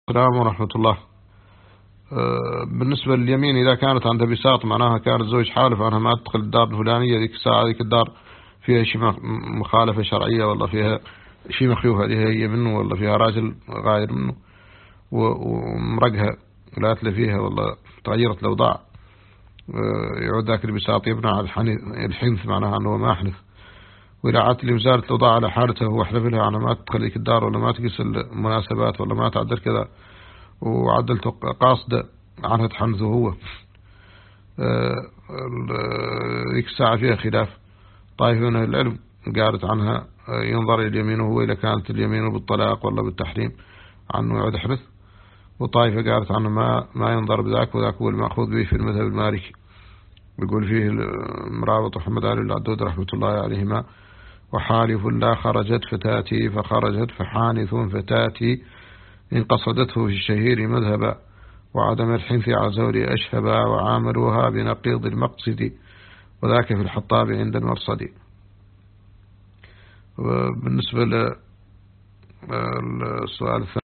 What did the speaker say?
السلام ورحمة الله. بالنسبة لليمين إذا كانت عندها بساط معناها كان الزوج حالف أنها ما تدخل الدار الفلانية ذيك الساعة، ذيك الدار فيها شيء مخالفة شرعية، والله فيها شيء مخيوف، هذه هي منه، والله فيها راجل غاير منه ومرقها لا تلي فيها، والله تغيرت الأوضاع. يعود ذاك البساط يبنى على الحنث، معناها أنه ما أحنث. وإذا عادت لوزارة الأوضاع على حالته وأحلف لها أنا ما تدخل ذيك الدار، ولا ما تقيس المناسبات، ولا ما تعدل كذا، وعدلت قاصدة عنها تحنثه هو، ذيك الساعة فيها خلاف. طائفة من أهل العلم قالت عنها ينظر إلى اليمين هو إذا كانت اليمين بالطلاق ولا بالتحريم عنه يعود حرث. وطائفة قالت عنه ما ينظر بذاك، وذاك هو المأخوذ به في المذهب المالكي، بيقول فيه المراوط محمد علي العدود رحمة الله عليهما: وحالف لا خرجت فتاتي فخرجت فحانث فتاتي إن قصدته في الشهير مذهبا، وعدم الحنث على زوري أشهبا، وعاملوها بنقيض المقصد، وذاك في الحطاب عند المرصد. بالنسبة للسؤال الثاني